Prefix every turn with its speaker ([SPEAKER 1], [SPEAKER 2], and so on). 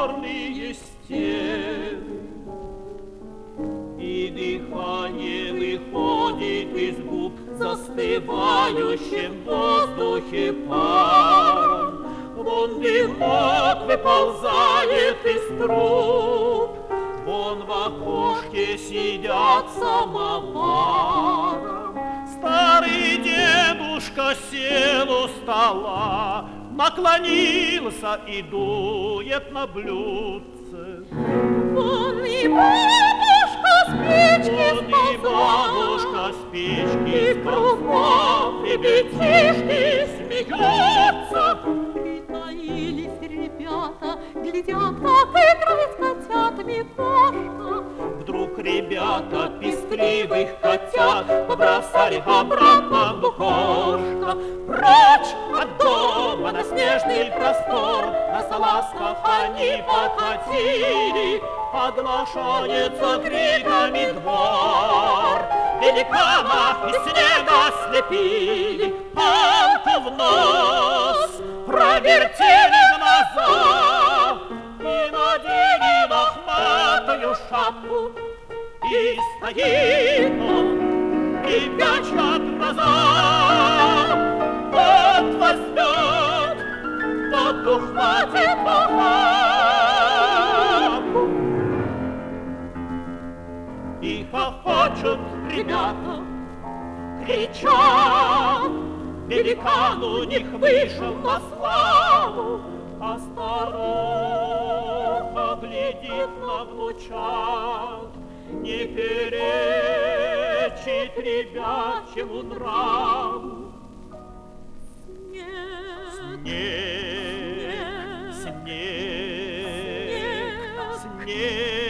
[SPEAKER 1] черные стены, и дыхание выходит из губ застывающим в воздухе паром. Вон дымок выползает из труб, вон в окошке сидят самоваром. Старый дедушка сел у стола, наклонился и дует на блюдце.
[SPEAKER 2] Вон и бабушка спички
[SPEAKER 1] кругом ребятишки смеются.
[SPEAKER 2] Притаились ребята, глядят, как играет с котятами кошка.
[SPEAKER 1] Вдруг ребята пестливых котят побросали обратно в окошко. Прочь от дома на снежный простор, на салазках они покатили, оглашается криками двор. Великана из снега слепили, палку в нос провертели глаза и надели лохматую шапку. И стоит он, и пячат глаза. Тот возьмет, тот ухватит в охапку. И хохочут ребята, кричат, великан у них вышел на славу. А старуха глядит на внучат, не перечит ребячему нраву.
[SPEAKER 2] Снег,
[SPEAKER 1] Снег, снег, снег.